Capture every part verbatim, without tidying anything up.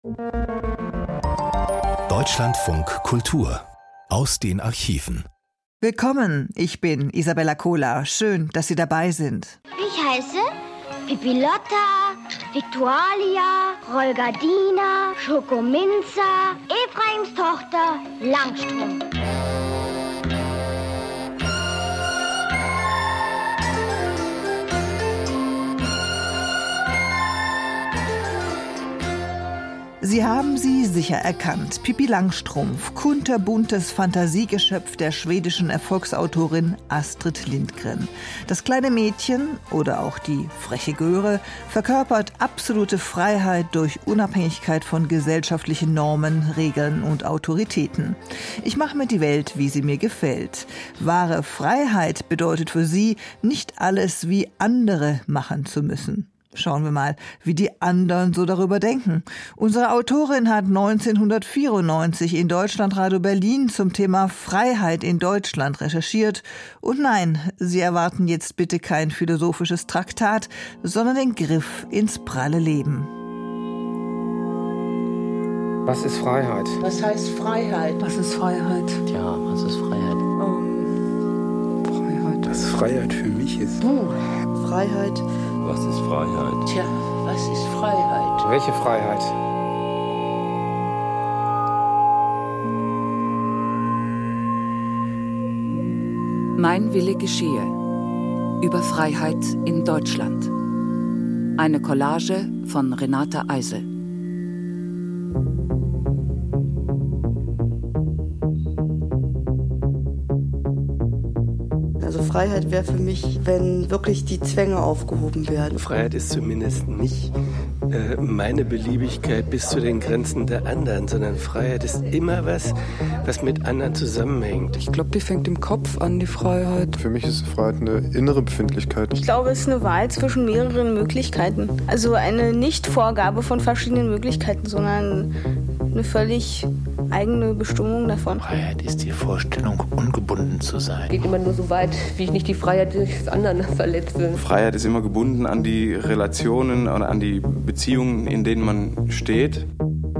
Deutschlandfunk Kultur aus den Archiven. Willkommen, ich bin Isabella Kohler. Schön, dass Sie dabei sind. Ich heiße Pippilotta, Viktualia, Rolgadina, Schokominza, Ephraims Tochter Langstrumpf. Sie haben sie sicher erkannt. Pippi Langstrumpf, kunterbuntes Fantasiegeschöpf der schwedischen Erfolgsautorin Astrid Lindgren. Das kleine Mädchen, oder auch die freche Göre, verkörpert absolute Freiheit durch Unabhängigkeit von gesellschaftlichen Normen, Regeln und Autoritäten. Ich mache mir die Welt, wie sie mir gefällt. Wahre Freiheit bedeutet für sie, nicht alles wie andere machen zu müssen. Schauen wir mal, wie die anderen so darüber denken. Unsere Autorin hat neunzehnhundertvierundneunzig in Deutschlandradio Berlin zum Thema Freiheit in Deutschland recherchiert. Und nein, Sie erwarten jetzt bitte kein philosophisches Traktat, sondern den Griff ins pralle Leben. Was ist Freiheit? Was heißt Freiheit? Was ist Freiheit? Tja, was ist Freiheit? Um, Freiheit. Was Freiheit für mich ist. Uh, Freiheit. Was ist Freiheit? Tja, was ist Freiheit? Welche Freiheit? Mein Wille geschehe. Über Freiheit in Deutschland. Eine Collage von Renate Eisel. Also Freiheit wäre für mich, wenn wirklich die Zwänge aufgehoben werden. Freiheit ist zumindest nicht äh, meine Beliebigkeit bis zu den Grenzen der anderen, sondern Freiheit ist immer was, was mit anderen zusammenhängt. Ich glaube, die fängt im Kopf an, die Freiheit. Für mich ist Freiheit eine innere Befindlichkeit. Ich glaube, es ist eine Wahl zwischen mehreren Möglichkeiten. Also eine Nicht-Vorgabe von verschiedenen Möglichkeiten, sondern eine völlig eigene Bestimmung davon. Freiheit ist die Vorstellung, ungebunden zu sein. Geht immer nur so weit, wie ich nicht die Freiheit des anderen verletze. Freiheit ist immer gebunden an die Relationen oder an die Beziehungen, in denen man steht.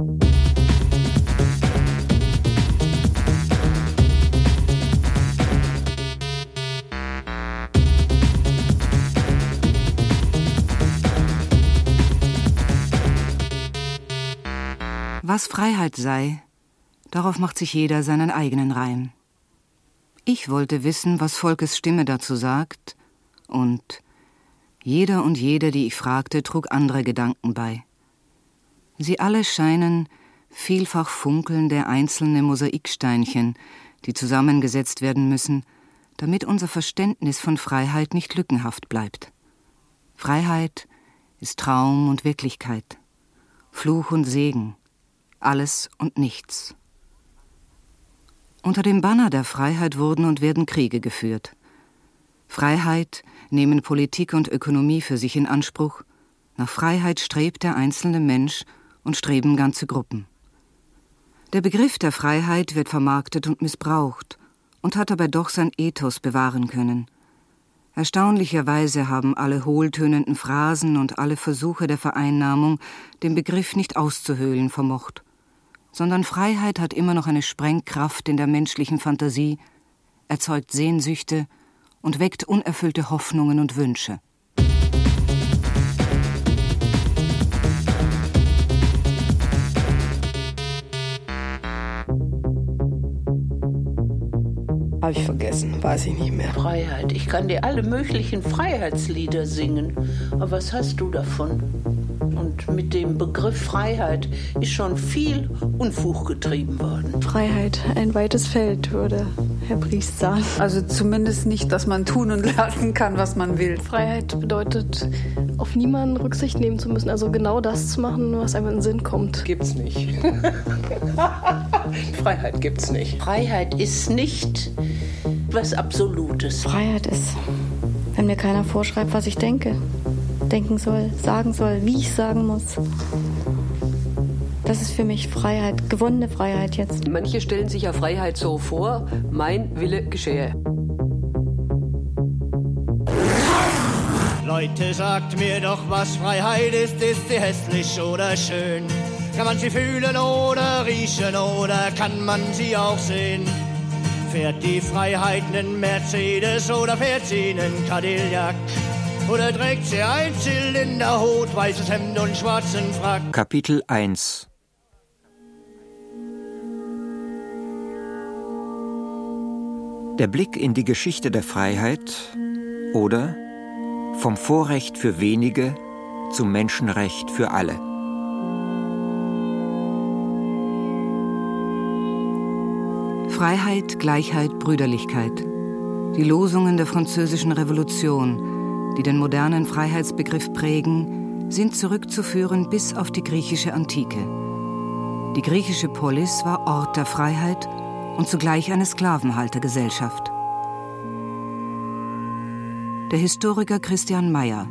Was Freiheit sei, darauf macht sich jeder seinen eigenen Reim. Ich wollte wissen, was Volkes Stimme dazu sagt, und jeder und jede, die ich fragte, trug andere Gedanken bei. Sie alle scheinen vielfach funkelnde einzelne Mosaiksteinchen, die zusammengesetzt werden müssen, damit unser Verständnis von Freiheit nicht lückenhaft bleibt. Freiheit ist Traum und Wirklichkeit, Fluch und Segen, alles und nichts. Unter dem Banner der Freiheit wurden und werden Kriege geführt. Freiheit nehmen Politik und Ökonomie für sich in Anspruch. Nach Freiheit strebt der einzelne Mensch und streben ganze Gruppen. Der Begriff der Freiheit wird vermarktet und missbraucht und hat dabei doch sein Ethos bewahren können. Erstaunlicherweise haben alle hohltönenden Phrasen und alle Versuche der Vereinnahmung den Begriff nicht auszuhöhlen vermocht, sondern Freiheit hat immer noch eine Sprengkraft in der menschlichen Fantasie, erzeugt Sehnsüchte und weckt unerfüllte Hoffnungen und Wünsche. Habe ich vergessen, weiß ich nicht mehr. Freiheit. Ich kann dir alle möglichen Freiheitslieder singen. Aber was hast du davon? Und mit dem Begriff Freiheit ist schon viel Unfug getrieben worden. Freiheit, ein weites Feld, würde Herr Briest sagen. Also zumindest nicht, dass man tun und lassen kann, was man will. Freiheit bedeutet, auf niemanden Rücksicht nehmen zu müssen. Also genau das zu machen, was einem in den Sinn kommt. Gibt's nicht. Freiheit gibt's nicht. Freiheit ist nicht was Absolutes. Freiheit ist, wenn mir keiner vorschreibt, was ich denke, denken soll, sagen soll, wie ich sagen muss. Das ist für mich Freiheit, gewonnene Freiheit jetzt. Manche stellen sich ja Freiheit so vor, mein Wille geschehe. Leute, sagt mir doch, was Freiheit ist. Ist sie hässlich oder schön? Kann man sie fühlen oder riechen oder kann man sie auch sehen? Fährt die Freiheit einen Mercedes oder fährt sie einen Cadillac? Oder trägt sie ein Zylinderhut, weißes Hemd und schwarzen Frack? Kapitel eins. Der Blick in die Geschichte der Freiheit oder vom Vorrecht für wenige zum Menschenrecht für alle. Freiheit, Gleichheit, Brüderlichkeit. Die Losungen der Französischen Revolution, die den modernen Freiheitsbegriff prägen, sind zurückzuführen bis auf die griechische Antike. Die griechische Polis war Ort der Freiheit und zugleich eine Sklavenhaltergesellschaft. Der Historiker Christian Mayer.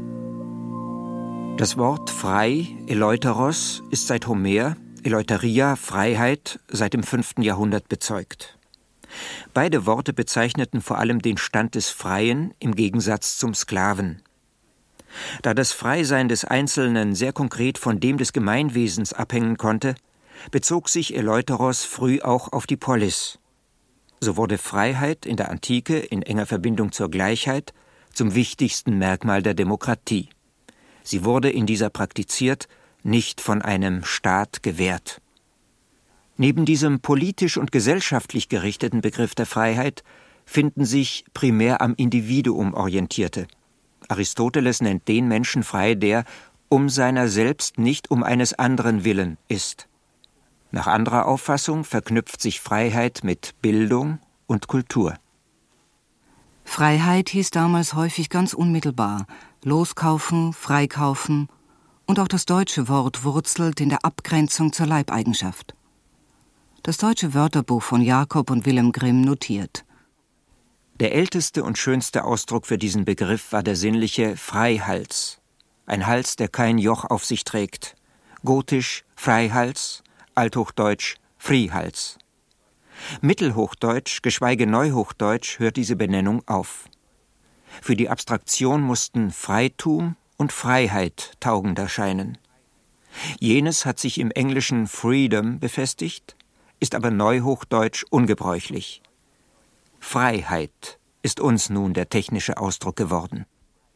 Das Wort frei, eleuteros, ist seit Homer, Eleuteria, Freiheit, seit dem fünften Jahrhundert bezeugt. Beide Worte bezeichneten vor allem den Stand des Freien im Gegensatz zum Sklaven. Da das Freisein des Einzelnen sehr konkret von dem des Gemeinwesens abhängen konnte, bezog sich Eleuteros früh auch auf die Polis. So wurde Freiheit in der Antike in enger Verbindung zur Gleichheit zum wichtigsten Merkmal der Demokratie. Sie wurde in dieser praktiziert, nicht von einem Staat gewährt. Neben diesem politisch und gesellschaftlich gerichteten Begriff der Freiheit finden sich primär am Individuum orientierte. Aristoteles nennt den Menschen frei, der um seiner selbst nicht um eines anderen willen ist. Nach anderer Auffassung verknüpft sich Freiheit mit Bildung und Kultur. Freiheit hieß damals häufig ganz unmittelbar loskaufen, freikaufen, und auch das deutsche Wort wurzelt in der Abgrenzung zur Leibeigenschaft. Das deutsche Wörterbuch von Jakob und Wilhelm Grimm notiert: Der älteste und schönste Ausdruck für diesen Begriff war der sinnliche Freihals. Ein Hals, der kein Joch auf sich trägt. Gotisch Freihals, althochdeutsch Friehals. Mittelhochdeutsch, geschweige Neuhochdeutsch, hört diese Benennung auf. Für die Abstraktion mussten Freitum und Freiheit taugend erscheinen. Jenes hat sich im Englischen Freedom befestigt, ist aber neuhochdeutsch ungebräuchlich. Freiheit ist uns nun der technische Ausdruck geworden.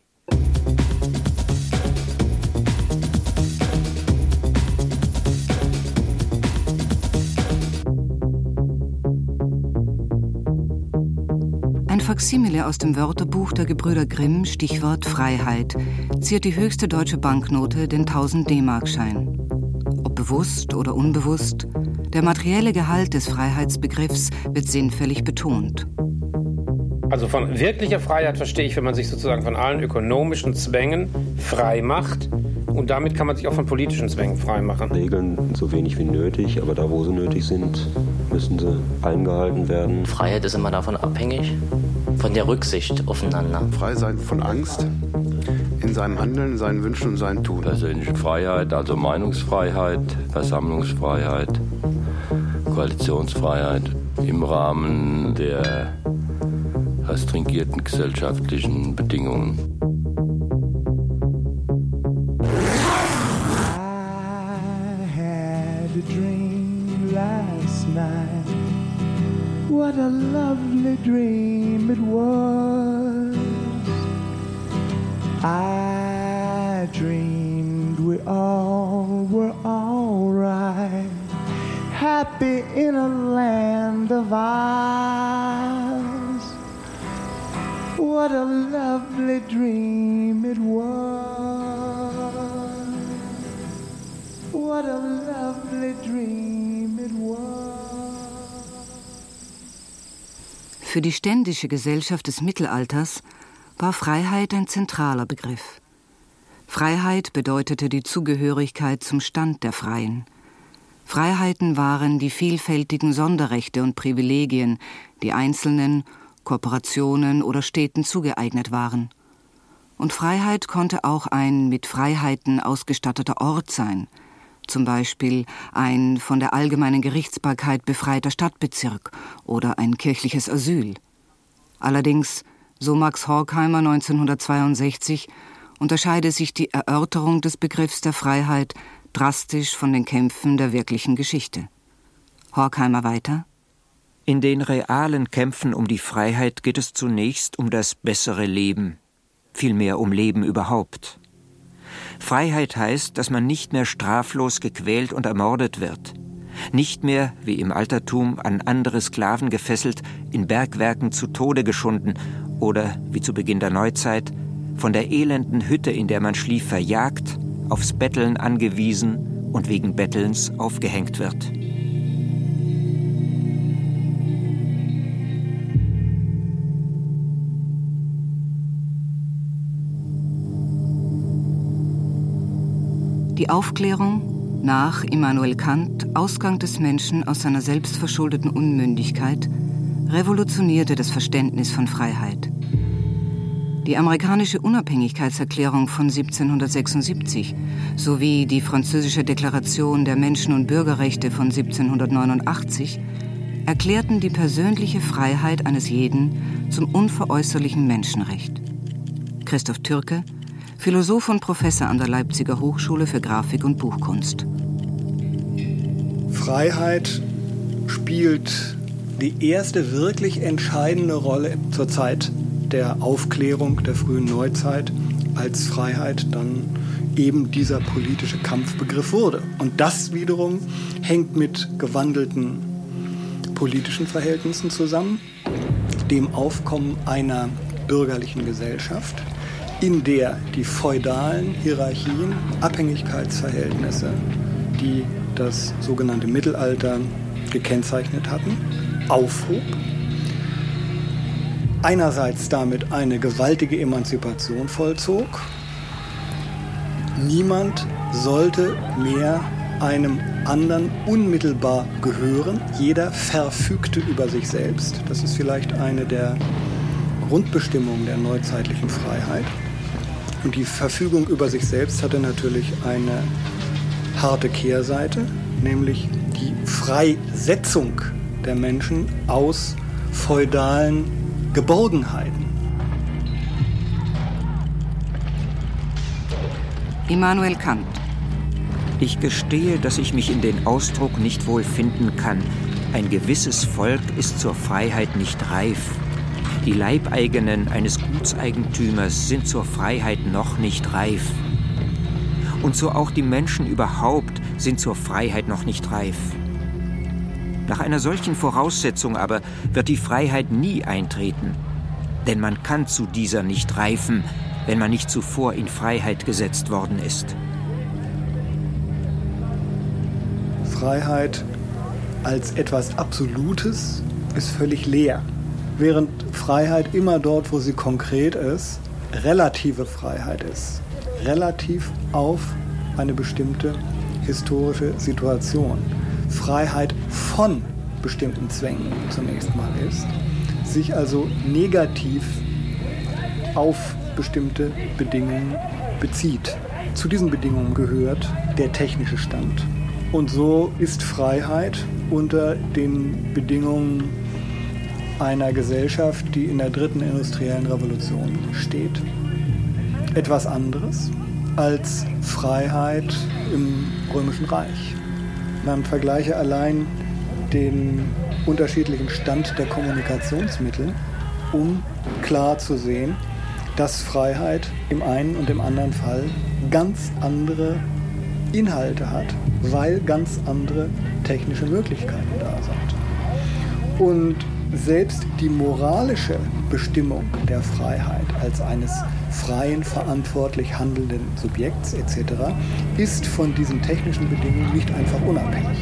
Ein Faksimile aus dem Wörterbuch der Gebrüder Grimm, Stichwort Freiheit, ziert die höchste deutsche Banknote, den tausend D-Mark-Schein. Ob bewusst oder unbewusst, der materielle Gehalt des Freiheitsbegriffs wird sinnfällig betont. Also von wirklicher Freiheit verstehe ich, wenn man sich sozusagen von allen ökonomischen Zwängen frei macht. Und damit kann man sich auch von politischen Zwängen frei machen. Regeln so wenig wie nötig, aber da, wo sie nötig sind, müssen sie eingehalten werden. Freiheit ist immer davon abhängig, von der Rücksicht aufeinander. Frei sein von Angst in seinem Handeln, in seinen Wünschen und seinem Tun. Persönliche Freiheit, also Meinungsfreiheit, Versammlungsfreiheit, Koalitionsfreiheit im Rahmen der restringierten gesellschaftlichen Bedingungen. What a lovely dream it was. I dreamed we all were all right, happy in a land of ours. What a lovely dream it was. What a lovely dream it was. Für die ständische Gesellschaft des Mittelalters war Freiheit ein zentraler Begriff. Freiheit bedeutete die Zugehörigkeit zum Stand der Freien. Freiheiten waren die vielfältigen Sonderrechte und Privilegien, die Einzelnen, Korporationen oder Städten zugeeignet waren. Und Freiheit konnte auch ein mit Freiheiten ausgestatteter Ort sein, zum Beispiel ein von der allgemeinen Gerichtsbarkeit befreiter Stadtbezirk oder ein kirchliches Asyl. Allerdings, so Max Horkheimer neunzehnhundertzweiundsechzig, unterscheide sich die Erörterung des Begriffs der Freiheit drastisch von den Kämpfen der wirklichen Geschichte. Horkheimer weiter: In den realen Kämpfen um die Freiheit geht es zunächst um das bessere Leben, vielmehr um Leben überhaupt. Freiheit heißt, dass man nicht mehr straflos gequält und ermordet wird, nicht mehr, wie im Altertum, an andere Sklaven gefesselt, in Bergwerken zu Tode geschunden oder, wie zu Beginn der Neuzeit, von der elenden Hütte, in der man schlief, verjagt, aufs Betteln angewiesen und wegen Bettelns aufgehängt wird. Die Aufklärung, nach Immanuel Kant, Ausgang des Menschen aus seiner selbstverschuldeten Unmündigkeit, revolutionierte das Verständnis von Freiheit. Die amerikanische Unabhängigkeitserklärung von siebzehnhundertsechsundsiebzig sowie die französische Deklaration der Menschen- und Bürgerrechte von siebzehnhundertneunundachtzig erklärten die persönliche Freiheit eines jeden zum unveräußerlichen Menschenrecht. Christoph Türke, Philosoph und Professor an der Leipziger Hochschule für Grafik und Buchkunst. Freiheit spielt die erste wirklich entscheidende Rolle zur Zeit der Aufklärung der frühen Neuzeit, als Freiheit dann eben dieser politische Kampfbegriff wurde. Und das wiederum hängt mit gewandelten politischen Verhältnissen zusammen, dem Aufkommen einer bürgerlichen Gesellschaft, in der die feudalen Hierarchien, Abhängigkeitsverhältnisse, die das sogenannte Mittelalter gekennzeichnet hatten, aufhob. Einerseits damit eine gewaltige Emanzipation vollzog. Niemand sollte mehr einem anderen unmittelbar gehören. Jeder verfügte über sich selbst. Das ist vielleicht eine der Grundbestimmungen der neuzeitlichen Freiheit. Und die Verfügung über sich selbst hatte natürlich eine harte Kehrseite, nämlich die Freisetzung der Menschen aus feudalen Geborgenheiten. Immanuel Kant. Ich gestehe, dass ich mich in den Ausdruck nicht wohl finden kann. Ein gewisses Volk ist zur Freiheit nicht reif. Die Leibeigenen eines Gutseigentümers sind zur Freiheit noch nicht reif. Und so auch die Menschen überhaupt sind zur Freiheit noch nicht reif. Nach einer solchen Voraussetzung aber wird die Freiheit nie eintreten. Denn man kann zu dieser nicht reifen, wenn man nicht zuvor in Freiheit gesetzt worden ist. Freiheit als etwas Absolutes ist völlig leer. Während Freiheit immer dort, wo sie konkret ist, relative Freiheit ist. Relativ auf eine bestimmte historische Situation. Freiheit von bestimmten Zwängen zunächst mal ist, sich also negativ auf bestimmte Bedingungen bezieht. Zu diesen Bedingungen gehört der technische Stand. Und so ist Freiheit unter den Bedingungen einer Gesellschaft, die in der dritten industriellen Revolution steht, etwas anderes als Freiheit im Römischen Reich. Man vergleiche allein den unterschiedlichen Stand der Kommunikationsmittel, um klar zu sehen, dass Freiheit im einen und im anderen Fall ganz andere Inhalte hat, weil ganz andere technische Möglichkeiten da sind. Und selbst die moralische Bestimmung der Freiheit als eines freien, verantwortlich handelnden Subjekts et cetera ist von diesen technischen Bedingungen nicht einfach unabhängig.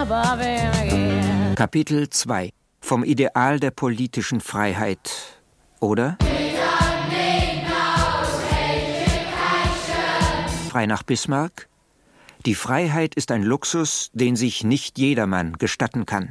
Kapitel zwei. Vom Ideal der politischen Freiheit Oder frei nach Bismarck: Die Freiheit ist ein Luxus, den sich nicht jedermann gestatten kann.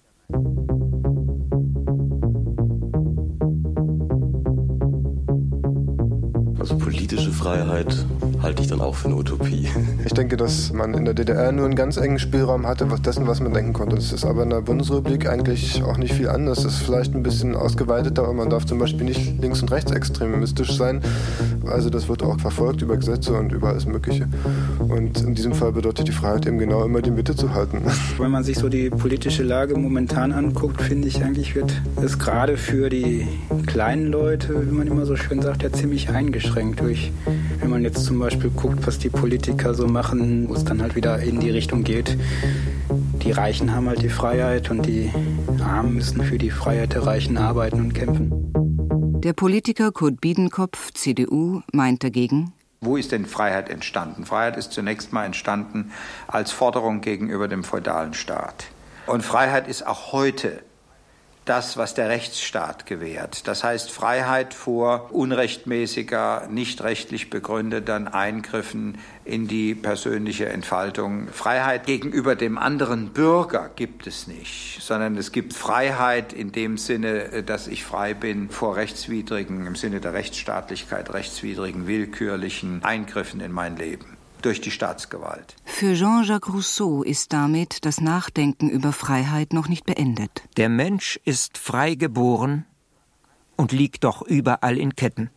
Also politische Freiheit halte ich dann auch für eine Utopie. Ich denke, dass man in der D D R nur einen ganz engen Spielraum hatte, was dessen, was man denken konnte. Das ist aber in der Bundesrepublik eigentlich auch nicht viel anders. Das ist vielleicht ein bisschen ausgeweiteter, aber man darf zum Beispiel nicht links- und rechtsextremistisch sein. Also das wird auch verfolgt über Gesetze und über alles Mögliche. Und in diesem Fall bedeutet die Freiheit eben genau immer die Mitte zu halten. Wenn man sich so die politische Lage momentan anguckt, finde ich eigentlich, wird es gerade für die kleinen Leute, wie man immer so schön sagt, ja ziemlich eingeschränkt durch, wenn man jetzt zum Beispiel guckt, was die Politiker so machen, wo es dann halt wieder in die Richtung geht. Die Reichen haben halt die Freiheit und die Armen müssen für die Freiheit der Reichen arbeiten und kämpfen. Der Politiker Kurt Biedenkopf, C D U, meint dagegen: Wo ist denn Freiheit entstanden? Freiheit ist zunächst mal entstanden als Forderung gegenüber dem feudalen Staat. Und Freiheit ist auch heute das, was der Rechtsstaat gewährt. Das heißt Freiheit vor unrechtmäßiger, nicht rechtlich begründeten Eingriffen in die persönliche Entfaltung. Freiheit gegenüber dem anderen Bürger gibt es nicht, sondern es gibt Freiheit in dem Sinne, dass ich frei bin vor rechtswidrigen, im Sinne der Rechtsstaatlichkeit, rechtswidrigen, willkürlichen Eingriffen in mein Leben durch die Staatsgewalt. Für Jean-Jacques Rousseau ist damit das Nachdenken über Freiheit noch nicht beendet. Der Mensch ist frei geboren und liegt doch überall in Ketten.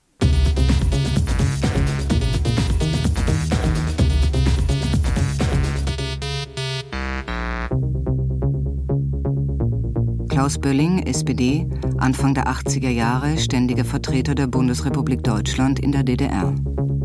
Klaus Bölling, S P D, Anfang der achtziger Jahre ständiger Vertreter der Bundesrepublik Deutschland in der D D R.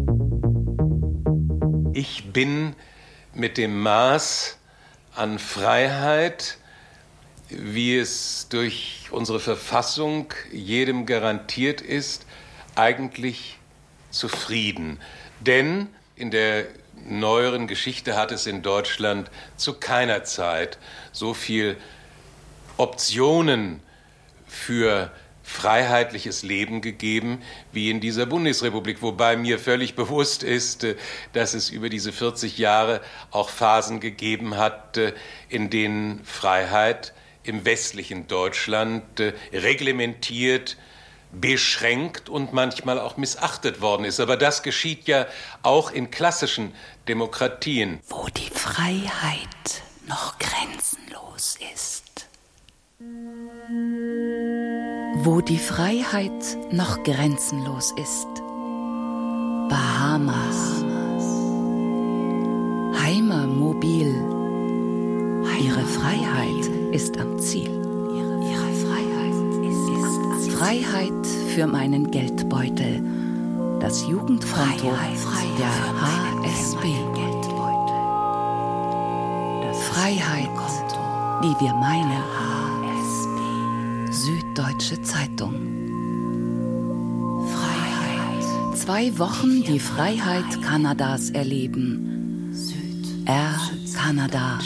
Ich bin mit dem Maß an Freiheit, wie es durch unsere Verfassung jedem garantiert ist, eigentlich zufrieden. Denn in der neueren Geschichte hat es in Deutschland zu keiner Zeit so viel Optionen für freiheitliches Leben gegeben, wie in dieser Bundesrepublik, wobei mir völlig bewusst ist, dass es über diese vierzig Jahre auch Phasen gegeben hat, in denen Freiheit im westlichen Deutschland reglementiert, beschränkt und manchmal auch missachtet worden ist. Aber das geschieht ja auch in klassischen Demokratien. Wo die Freiheit noch grenzenlos ist. Wo die Freiheit noch grenzenlos ist. Bahamas. Heimer Mobil. Ihre Freiheit ist am Ziel. Ihre Freiheit ist am Ziel. Freiheit für meinen Geldbeutel. Das Jugendkonto der H S B. Freiheit, wie wir meinen. Süddeutsche Zeitung. Freiheit. Zwei Wochen die Freiheit Kanadas erleben. Air Kanada.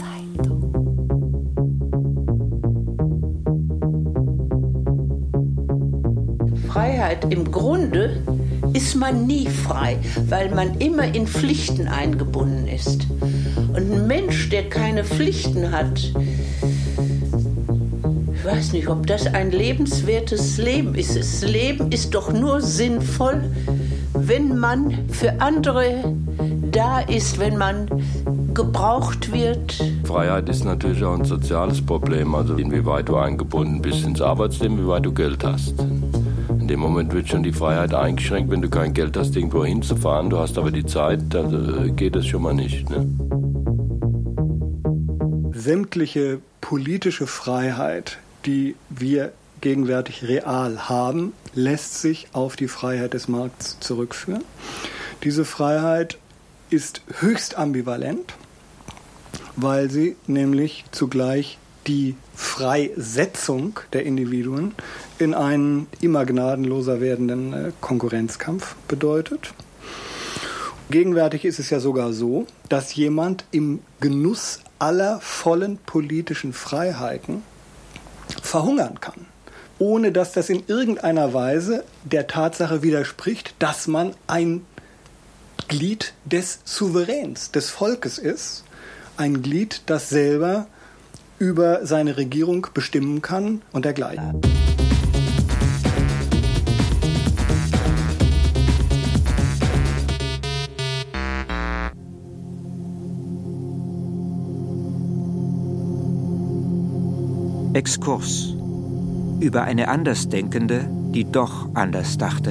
Freiheit im Grunde ist man nie frei, weil man immer in Pflichten eingebunden ist. Und ein Mensch, der keine Pflichten hat, ich weiß nicht, ob das ein lebenswertes Leben ist. Das Leben ist doch nur sinnvoll, wenn man für andere da ist, wenn man gebraucht wird. Freiheit ist natürlich auch ein soziales Problem, also inwieweit du eingebunden bist ins Arbeitsleben, wie weit du Geld hast. In dem Moment wird schon die Freiheit eingeschränkt, wenn du kein Geld hast, irgendwo hinzufahren. Du hast aber die Zeit, dann geht das schon mal nicht. Ne? Sämtliche politische Freiheit, die wir gegenwärtig real haben, lässt sich auf die Freiheit des Markts zurückführen. Diese Freiheit ist höchst ambivalent, weil sie nämlich zugleich die Freisetzung der Individuen in einen immer gnadenloser werdenden Konkurrenzkampf bedeutet. Gegenwärtig ist es ja sogar so, dass jemand im Genuss aller vollen politischen Freiheiten verhungern kann, ohne dass das in irgendeiner Weise der Tatsache widerspricht, dass man ein Glied des Souveräns, des Volkes ist, ein Glied, das selber über seine Regierung bestimmen kann und dergleichen. Exkurs über eine Andersdenkende, die doch anders dachte.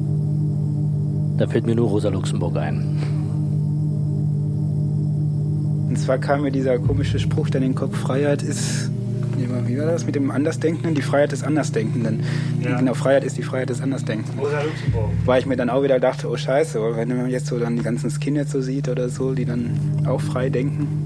Da fällt mir nur Rosa Luxemburg ein. Und zwar kam mir dieser komische Spruch dann in den Kopf, Freiheit ist, wie war das mit dem Andersdenkenden? Die Freiheit des Andersdenkenden. Ja. Genau, Freiheit ist die Freiheit des Andersdenkenden. Rosa Luxemburg. Weil ich mir dann auch wieder dachte, oh Scheiße, wenn man jetzt so dann die ganzen Skinheads so sieht oder so, die dann auch frei denken.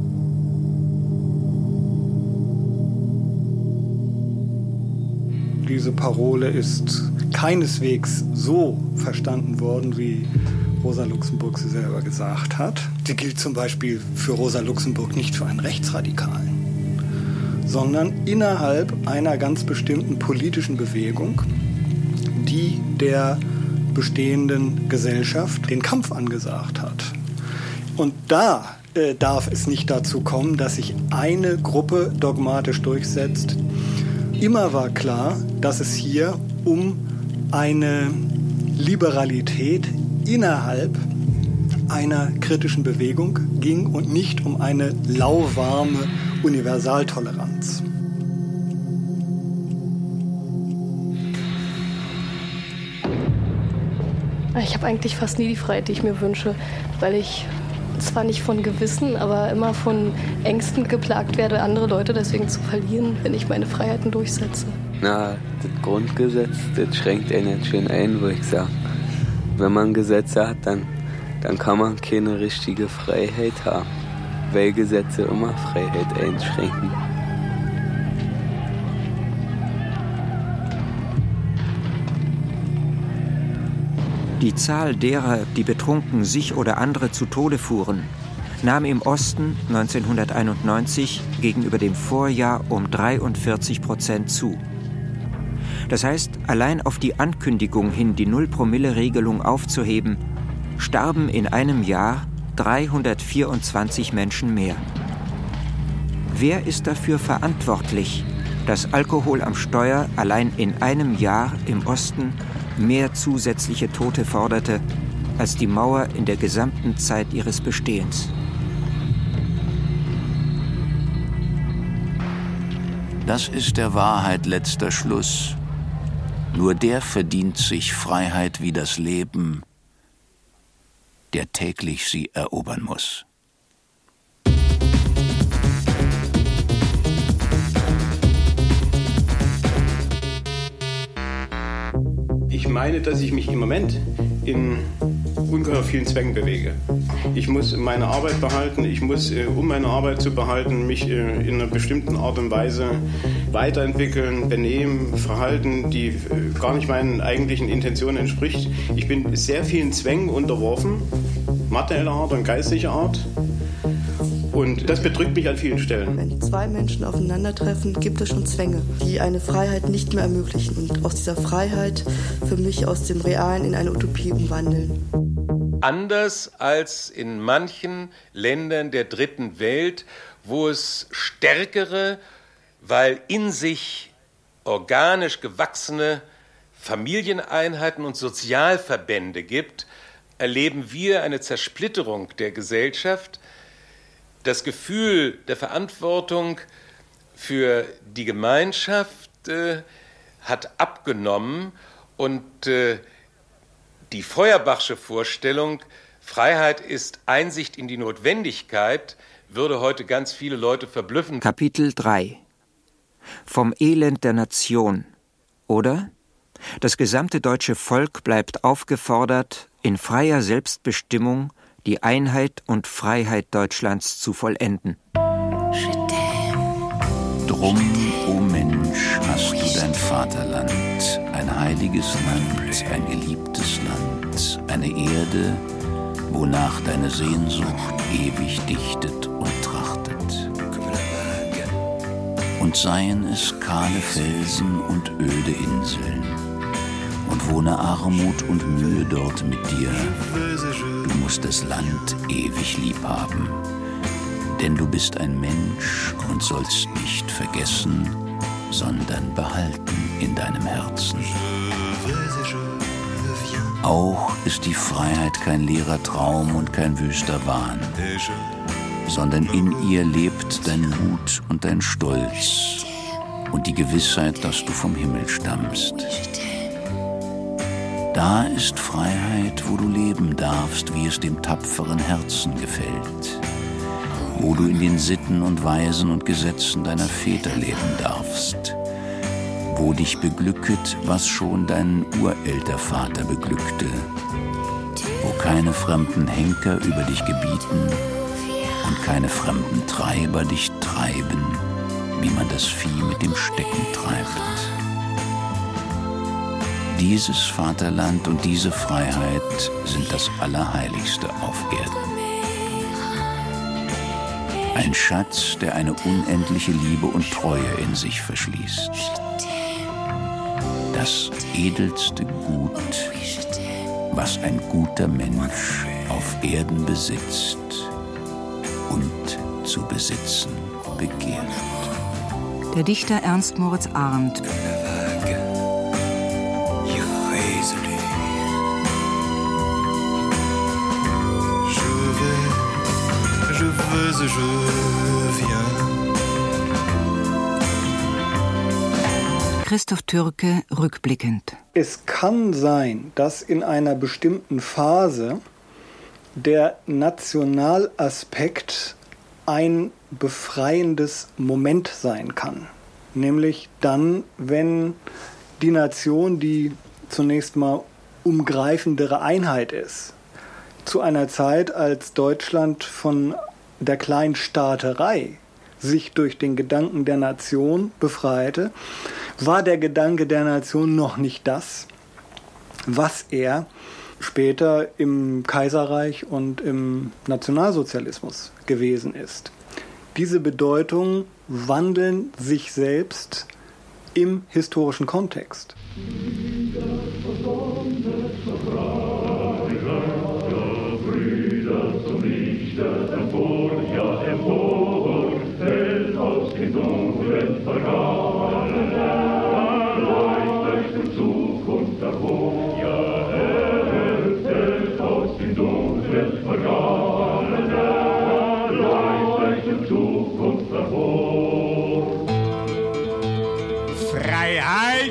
Diese Parole ist keineswegs so verstanden worden, wie Rosa Luxemburg sie selber gesagt hat. Sie gilt zum Beispiel für Rosa Luxemburg nicht für einen Rechtsradikalen, sondern innerhalb einer ganz bestimmten politischen Bewegung, die der bestehenden Gesellschaft den Kampf angesagt hat. Und da äh, darf es nicht dazu kommen, dass sich eine Gruppe dogmatisch durchsetzt. Immer war klar, dass es hier um eine Liberalität innerhalb einer kritischen Bewegung ging und nicht um eine lauwarme Universaltoleranz. Ich habe eigentlich fast nie die Freiheit, die ich mir wünsche, weil ich zwar nicht von Gewissen, aber immer von Ängsten geplagt werde, andere Leute deswegen zu verlieren, wenn ich meine Freiheiten durchsetze. Na, das Grundgesetz, das schränkt einen jetzt schön ein, wo ich sage, wenn man Gesetze hat, dann, dann kann man keine richtige Freiheit haben, weil Gesetze immer Freiheit einschränken. Die Zahl derer, die betrunken sich oder andere zu Tode fuhren, nahm im Osten neunzehnhunderteinundneunzig gegenüber dem Vorjahr um dreiundvierzig Prozent zu. Das heißt, allein auf die Ankündigung hin, die Null-Promille-Regelung aufzuheben, starben in einem Jahr dreihundertvierundzwanzig Menschen mehr. Wer ist dafür verantwortlich, dass Alkohol am Steuer allein in einem Jahr im Osten mehr zusätzliche Tote forderte als die Mauer in der gesamten Zeit ihres Bestehens? Das ist der Wahrheit letzter Schluss. Nur der verdient sich Freiheit wie das Leben, der täglich sie erobern muss. Ich meine, dass ich mich im Moment in ungeheuer vielen Zwängen bewege. Ich muss meine Arbeit behalten, ich muss, äh, um meine Arbeit zu behalten, mich äh, in einer bestimmten Art und Weise weiterentwickeln, benehmen, verhalten, die äh, gar nicht meinen eigentlichen Intentionen entspricht. Ich bin sehr vielen Zwängen unterworfen, materieller Art und geistiger Art. Und das bedrückt mich an vielen Stellen. Wenn zwei Menschen aufeinandertreffen, gibt es schon Zwänge, die eine Freiheit nicht mehr ermöglichen und aus dieser Freiheit für mich aus dem Realen in eine Utopie umwandeln. Anders als in manchen Ländern der dritten Welt, wo es stärkere, weil in sich organisch gewachsene Familieneinheiten und Sozialverbände gibt, erleben wir eine Zersplitterung der Gesellschaft. Das Gefühl der Verantwortung für die Gemeinschaft äh, hat abgenommen und äh, die Feuerbachsche Vorstellung, Freiheit ist Einsicht in die Notwendigkeit, würde heute ganz viele Leute verblüffen. Kapitel drei. Vom Elend der Nation. Oder? Das gesamte deutsche Volk bleibt aufgefordert, in freier Selbstbestimmung die Einheit und Freiheit Deutschlands zu vollenden. Drum, o oh Mensch, hast du dein Vaterland, ein heiliges Land, ein geliebtes Land, eine Erde, wonach deine Sehnsucht ewig dichtet und trachtet. Und seien es kahle Felsen und öde Inseln. Und wohne Armut und Mühe dort mit dir. Du musst das Land ewig lieb haben. Denn du bist ein Mensch und sollst nicht vergessen, sondern behalten in deinem Herzen. Auch ist die Freiheit kein leerer Traum und kein wüster Wahn, sondern in ihr lebt dein Mut und dein Stolz und die Gewissheit, dass du vom Himmel stammst. Da ist Freiheit, wo du leben darfst, wie es dem tapferen Herzen gefällt, wo du in den Sitten und Weisen und Gesetzen deiner Väter leben darfst, wo dich beglücket, was schon dein Urältervater beglückte, wo keine fremden Henker über dich gebieten und keine fremden Treiber dich treiben, wie man das Vieh mit dem Stecken treibt. Dieses Vaterland und diese Freiheit sind das Allerheiligste auf Erden. Ein Schatz, der eine unendliche Liebe und Treue in sich verschließt. Das edelste Gut, was ein guter Mensch auf Erden besitzt und zu besitzen begehrt. Der Dichter Ernst Moritz Arndt. Christoph Türke rückblickend. Es kann sein, dass in einer bestimmten Phase der Nationalaspekt ein befreiendes Moment sein kann. Nämlich dann, wenn die Nation, die zunächst mal umgreifendere Einheit ist, zu einer Zeit, als Deutschland von der Kleinstaaterei sich durch den Gedanken der Nation befreite, war der Gedanke der Nation noch nicht das, was er später im Kaiserreich und im Nationalsozialismus gewesen ist. Diese Bedeutungen wandeln sich selbst im historischen Kontext. Empor, ja empor, hält aus den dunklen Vergangenen, leuchtet in Zukunft hervor. Ja, hält, hält aus den dunklen Vergangenen, leuchtet in Zukunft hervor. Freiheit!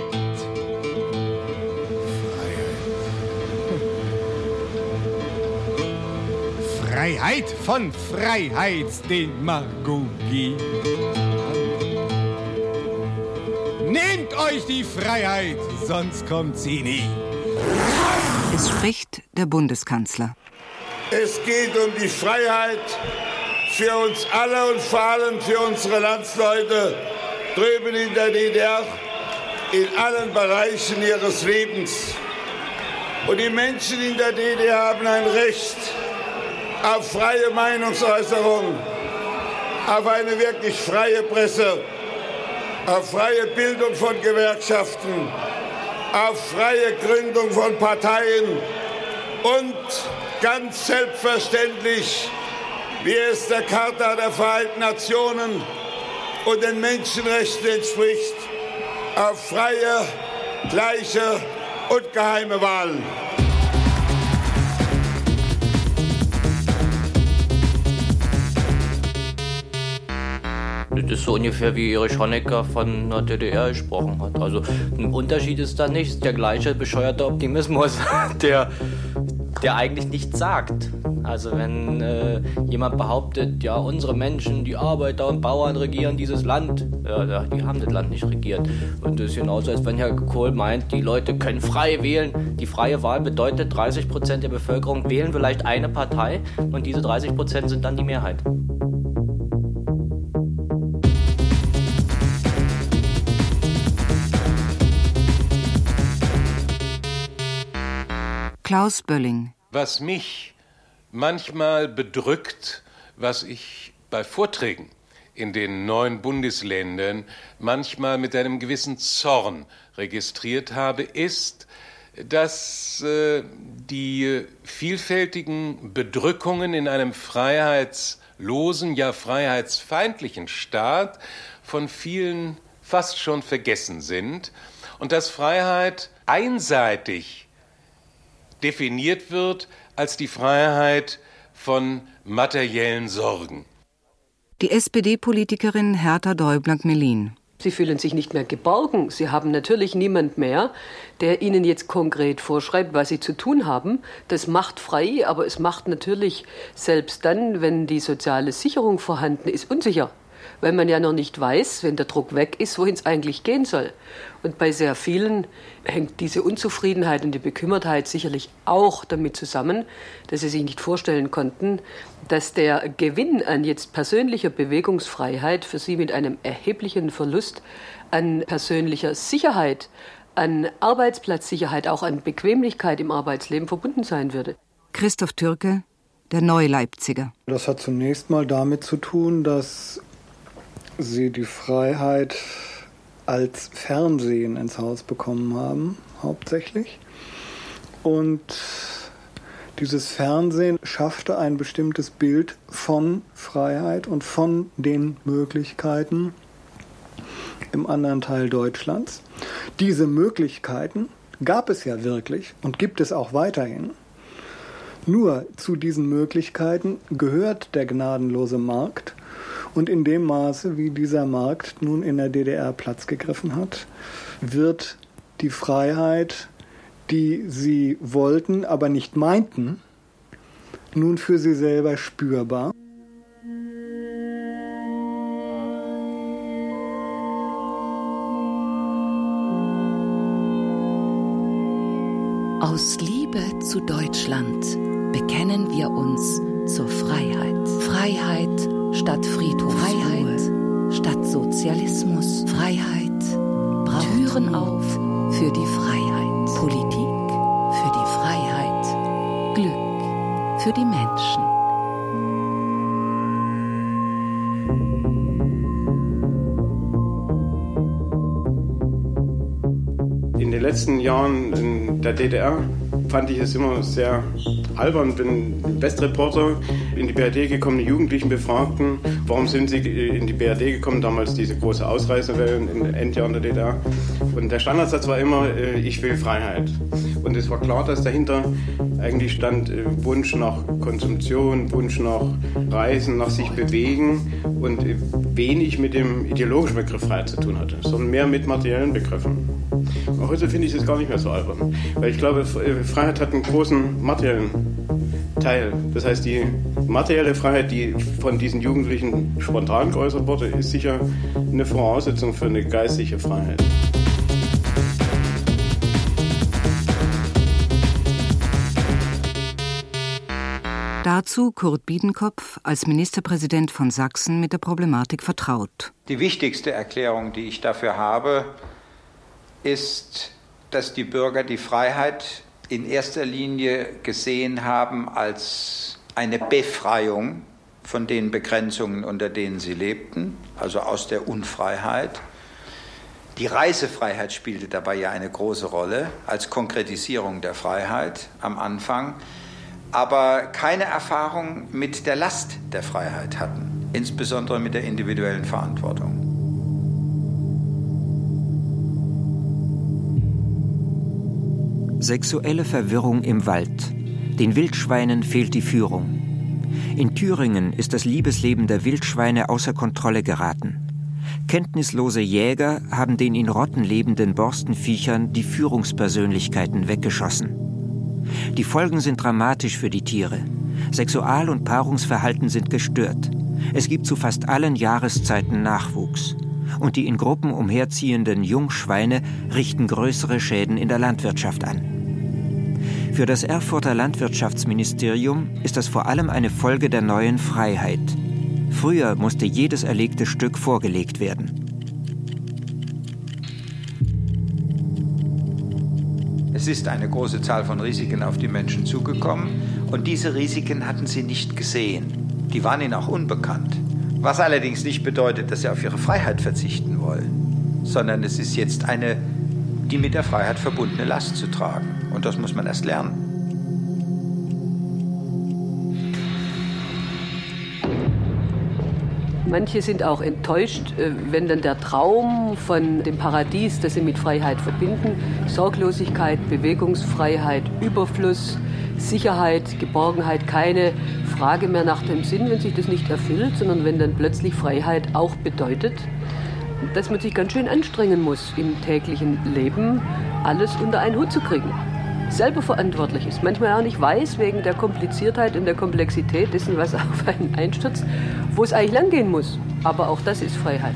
Freiheit von Freiheitsdemagogie. Nehmt euch die Freiheit, sonst kommt sie nie. Es spricht der Bundeskanzler. Es geht um die Freiheit für uns alle und vor allem für unsere Landsleute drüben in der D D R, in allen Bereichen ihres Lebens. Und die Menschen in der D D R haben ein Recht auf freie Meinungsäußerung, auf eine wirklich freie Presse, auf freie Bildung von Gewerkschaften, auf freie Gründung von Parteien und ganz selbstverständlich, wie es der Charta der Vereinten Nationen und den Menschenrechten entspricht, auf freie, gleiche und geheime Wahlen. Das ist so ungefähr wie Erich Honecker von der D D R gesprochen hat. Also ein Unterschied ist da nicht, der gleiche bescheuerte Optimismus, der, der eigentlich nichts sagt. Also wenn äh, jemand behauptet, ja, unsere Menschen, die Arbeiter und Bauern regieren dieses Land, ja, die haben das Land nicht regiert. Und das ist genauso, als wenn Herr Kohl meint, die Leute können frei wählen. Die freie Wahl bedeutet, dreißig Prozent der Bevölkerung wählen vielleicht eine Partei und diese dreißig Prozent sind dann die Mehrheit. Klaus Bölling. Was mich manchmal bedrückt, was ich bei Vorträgen in den neuen Bundesländern manchmal mit einem gewissen Zorn registriert habe, ist, dass äh, die vielfältigen Bedrückungen in einem freiheitslosen, ja freiheitsfeindlichen Staat von vielen fast schon vergessen sind und dass Freiheit einseitig definiert wird als die Freiheit von materiellen Sorgen. Die S P D-Politikerin Hertha Däubner-Gmelin. Sie fühlen sich nicht mehr geborgen. Sie haben natürlich niemand mehr, der ihnen jetzt konkret vorschreibt, was sie zu tun haben. Das macht frei, aber es macht natürlich selbst dann, wenn die soziale Sicherung vorhanden ist, unsicher. Weil man ja noch nicht weiß, wenn der Druck weg ist, wohin es eigentlich gehen soll. Und bei sehr vielen hängt diese Unzufriedenheit und die Bekümmertheit sicherlich auch damit zusammen, dass sie sich nicht vorstellen konnten, dass der Gewinn an jetzt persönlicher Bewegungsfreiheit für sie mit einem erheblichen Verlust an persönlicher Sicherheit, an Arbeitsplatzsicherheit, auch an Bequemlichkeit im Arbeitsleben verbunden sein würde. Christoph Türke, der Neu-Leipziger. Das hat zunächst mal damit zu tun, dass sie die Freiheit als Fernsehen ins Haus bekommen haben, hauptsächlich. Und dieses Fernsehen schaffte ein bestimmtes Bild von Freiheit und von den Möglichkeiten im anderen Teil Deutschlands. Diese Möglichkeiten gab es ja wirklich und gibt es auch weiterhin. Nur zu diesen Möglichkeiten gehört der gnadenlose Markt. Und in dem Maße, wie dieser Markt nun in der D D R Platz gegriffen hat, wird die Freiheit, die sie wollten, aber nicht meinten, nun für sie selber spürbar. Aus Liebe zu Deutschland bekennen wir uns zur Freiheit. Freiheit statt Friedhof. Freiheit statt Sozialismus. Freiheit braucht Türen auf für die Freiheit. Politik für die Freiheit. Glück für die Menschen. In den letzten Jahren in der D D R fand ich es immer sehr albern, wenn Westreporter in die B R D gekommene Jugendlichen befragten, warum sind sie in die B R D gekommen, damals diese große Ausreisewelle in den Endjahren der D D R. Und der Standardsatz war immer, ich will Freiheit. Und es war klar, dass dahinter eigentlich stand Wunsch nach Konsumtion, Wunsch nach Reisen, nach sich bewegen und wenig mit dem ideologischen Begriff Freiheit zu tun hatte, sondern mehr mit materiellen Begriffen. Und heute finde ich es gar nicht mehr so albern, weil ich glaube, Freiheit hat einen großen materiellen Teil. Das heißt, die materielle Freiheit, die von diesen Jugendlichen spontan geäußert wurde, ist sicher eine Voraussetzung für eine geistliche Freiheit. Dazu Kurt Biedenkopf als Ministerpräsident von Sachsen mit der Problematik vertraut. Die wichtigste Erklärung, die ich dafür habe, ist, dass die Bürger die Freiheit in erster Linie gesehen haben als eine Befreiung von den Begrenzungen, unter denen sie lebten, also aus der Unfreiheit. Die Reisefreiheit spielte dabei ja eine große Rolle als Konkretisierung der Freiheit am Anfang, aber keine Erfahrung mit der Last der Freiheit hatten, insbesondere mit der individuellen Verantwortung. Sexuelle Verwirrung im Wald. Den Wildschweinen fehlt die Führung. In Thüringen ist das Liebesleben der Wildschweine außer Kontrolle geraten. Kenntnislose Jäger haben den in Rotten lebenden Borstenviechern die Führungspersönlichkeiten weggeschossen. Die Folgen sind dramatisch für die Tiere. Sexual- und Paarungsverhalten sind gestört. Es gibt zu fast allen Jahreszeiten Nachwuchs. Und die in Gruppen umherziehenden Jungschweine richten größere Schäden in der Landwirtschaft an. Für das Erfurter Landwirtschaftsministerium ist das vor allem eine Folge der neuen Freiheit. Früher musste jedes erlegte Stück vorgelegt werden. Es ist eine große Zahl von Risiken auf die Menschen zugekommen und diese Risiken hatten sie nicht gesehen. Die waren ihnen auch unbekannt. Was allerdings nicht bedeutet, dass sie auf ihre Freiheit verzichten wollen, sondern es ist jetzt eine, die mit der Freiheit verbundene Last zu tragen. Und das muss man erst lernen. Manche sind auch enttäuscht, wenn dann der Traum von dem Paradies, das sie mit Freiheit verbinden, Sorglosigkeit, Bewegungsfreiheit, Überfluss, Sicherheit, Geborgenheit, keine Frage mehr nach dem Sinn, wenn sich das nicht erfüllt, sondern wenn dann plötzlich Freiheit auch bedeutet, dass man sich ganz schön anstrengen muss, im täglichen Leben alles unter einen Hut zu kriegen. Selber verantwortlich ist, manchmal auch nicht weiß, wegen der Kompliziertheit und der Komplexität dessen, was auf einen einstürzt, wo es eigentlich langgehen muss. Aber auch das ist Freiheit.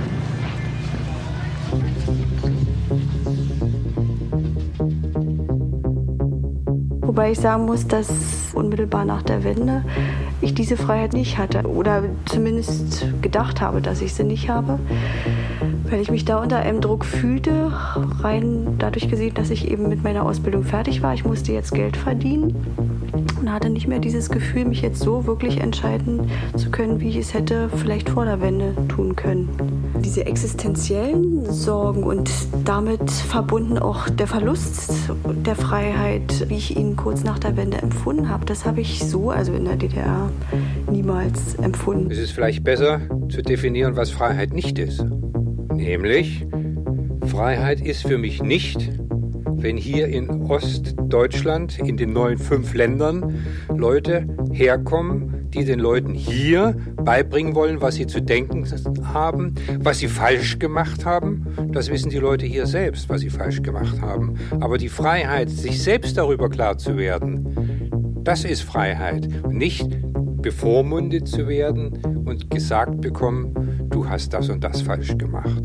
Wobei ich sagen muss, dass unmittelbar nach der Wende ich diese Freiheit nicht hatte oder zumindest gedacht habe, dass ich sie nicht habe, weil ich mich da unter einem Druck fühlte, rein dadurch gesehen, dass ich eben mit meiner Ausbildung fertig war. Ich musste jetzt Geld verdienen und hatte nicht mehr dieses Gefühl, mich jetzt so wirklich entscheiden zu können, wie ich es hätte vielleicht vor der Wende tun können. Diese existenziellen Sorgen und damit verbunden auch der Verlust der Freiheit, wie ich ihn kurz nach der Wende empfunden habe, das habe ich so, also in der D D R, niemals empfunden. Es ist vielleicht besser zu definieren, was Freiheit nicht ist. Nämlich, Freiheit ist für mich nicht, wenn hier in Ostdeutschland, in den neuen fünf Ländern, Leute herkommen, die den Leuten hier beibringen wollen, was sie zu denken haben, was sie falsch gemacht haben. Das wissen die Leute hier selbst, was sie falsch gemacht haben. Aber die Freiheit, sich selbst darüber klar zu werden, das ist Freiheit. Und nicht bevormundet zu werden und gesagt bekommen, du hast das und das falsch gemacht.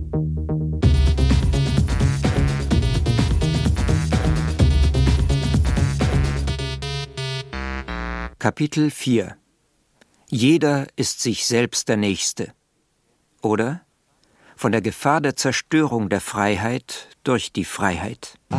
Kapitel vier. Jeder ist sich selbst der Nächste. Oder von der Gefahr der Zerstörung der Freiheit durch die Freiheit. I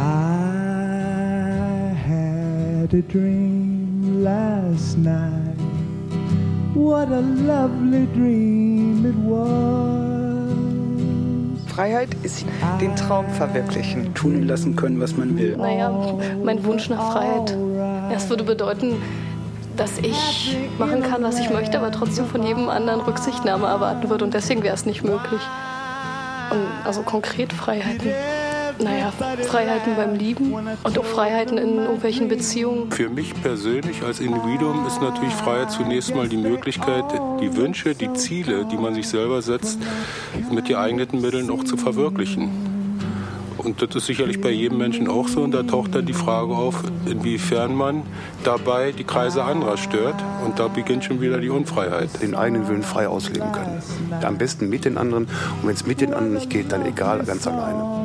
had a dream last night. What a lovely dream it was. Freiheit ist den Traum verwirklichen. Tun lassen können, was man will. Naja, mein Wunsch nach Freiheit. Das würde bedeuten, dass ich machen kann, was ich möchte, aber trotzdem von jedem anderen Rücksichtnahme erwarten würde. Und deswegen wäre es nicht möglich. Und also konkret Freiheiten. Naja, Freiheiten beim Lieben und auch Freiheiten in irgendwelchen Beziehungen. Für mich persönlich als Individuum ist natürlich Freiheit zunächst mal die Möglichkeit, die Wünsche, die Ziele, die man sich selber setzt, mit geeigneten Mitteln auch zu verwirklichen. Und das ist sicherlich bei jedem Menschen auch so. Und da taucht dann die Frage auf, inwiefern man dabei die Kreise anderer stört. Und da beginnt schon wieder die Unfreiheit. Den eigenen Willen frei ausleben können. Am besten mit den anderen. Und wenn es mit den anderen nicht geht, dann egal, ganz alleine.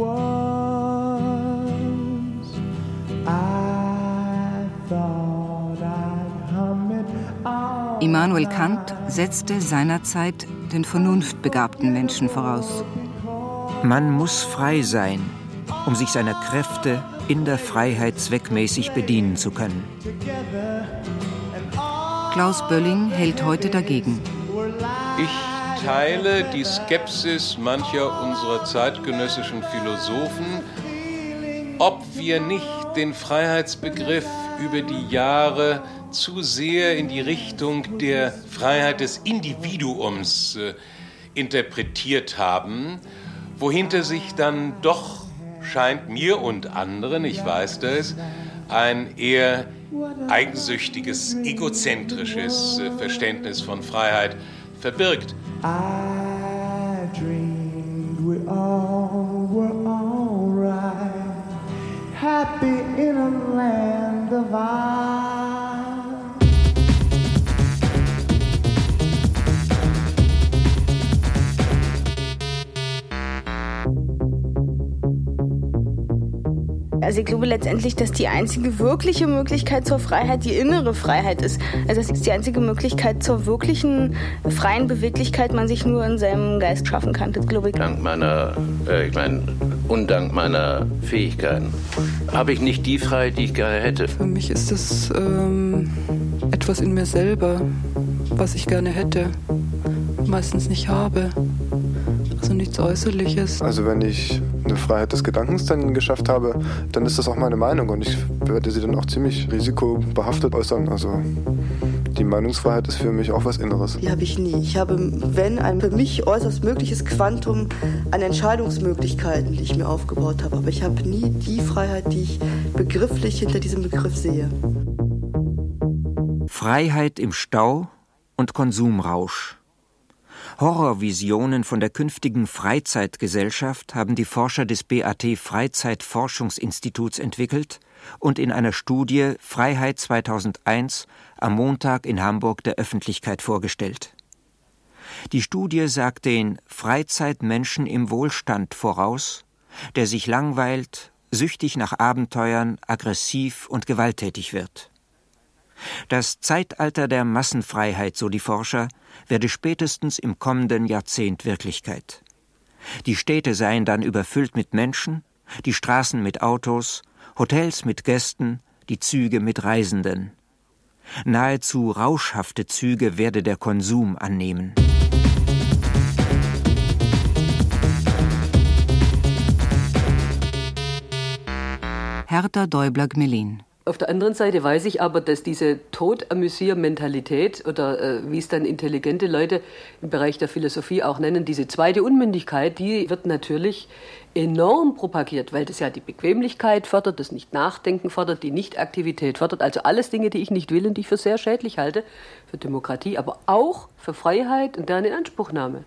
Immanuel Kant setzte seinerzeit den vernunftbegabten Menschen voraus. Man muss frei sein, um sich seiner Kräfte in der Freiheit zweckmäßig bedienen zu können. Klaus Bölling hält heute dagegen. Ich teile die Skepsis mancher unserer zeitgenössischen Philosophen, ob wir nicht den Freiheitsbegriff über die Jahre zu sehr in die Richtung der Freiheit des Individuums äh, interpretiert haben, wohinter sich dann doch, scheint mir und anderen, ich weiß das, ein eher eigensüchtiges, egozentrisches Verständnis von Freiheit verbirgt. I dreamed we all were all right, happy in a land of ours. Also ich glaube letztendlich, dass die einzige wirkliche Möglichkeit zur Freiheit die innere Freiheit ist. Also das ist die einzige Möglichkeit zur wirklichen freien Beweglichkeit, man sich nur in seinem Geist schaffen kann. Das glaube ich. Dank meiner, äh, ich meine, undank meiner Fähigkeiten habe ich nicht die Freiheit, die ich gerne hätte. Für mich ist es ähm, etwas in mir selber, was ich gerne hätte, meistens nicht habe. Also nichts Äußerliches. Also wenn ich eine Freiheit des Gedankens dann geschafft habe, dann ist das auch meine Meinung und ich werde sie dann auch ziemlich risikobehaftet äußern. Also die Meinungsfreiheit ist für mich auch was Inneres. Die habe ich nie. Ich habe, wenn, ein für mich äußerst mögliches Quantum an Entscheidungsmöglichkeiten, die ich mir aufgebaut habe. Aber ich habe nie die Freiheit, die ich begrifflich hinter diesem Begriff sehe. Freiheit im Stau und Konsumrausch. Horrorvisionen von der künftigen Freizeitgesellschaft haben die Forscher des B A T Freizeitforschungsinstituts entwickelt und in einer Studie Freiheit zweitausendeins am Montag in Hamburg der Öffentlichkeit vorgestellt. Die Studie sagt den Freizeitmenschen im Wohlstand voraus, der sich langweilt, süchtig nach Abenteuern, aggressiv und gewalttätig wird. Das Zeitalter der Massenfreiheit, so die Forscher, werde spätestens im kommenden Jahrzehnt Wirklichkeit. Die Städte seien dann überfüllt mit Menschen, die Straßen mit Autos, Hotels mit Gästen, die Züge mit Reisenden. Nahezu rauschhafte Züge werde der Konsum annehmen. Hertha Däubler-Gmelin. Auf der anderen Seite weiß ich aber, dass diese Tod-Amüsier-Mentalität oder äh, wie es dann intelligente Leute im Bereich der Philosophie auch nennen, diese zweite Unmündigkeit, die wird natürlich enorm propagiert, weil das ja die Bequemlichkeit fördert, das Nicht-Nachdenken fördert, die Nicht-Aktivität fördert. Also alles Dinge, die ich nicht will und die ich für sehr schädlich halte, für Demokratie, aber auch für Freiheit und deren Inanspruchnahme.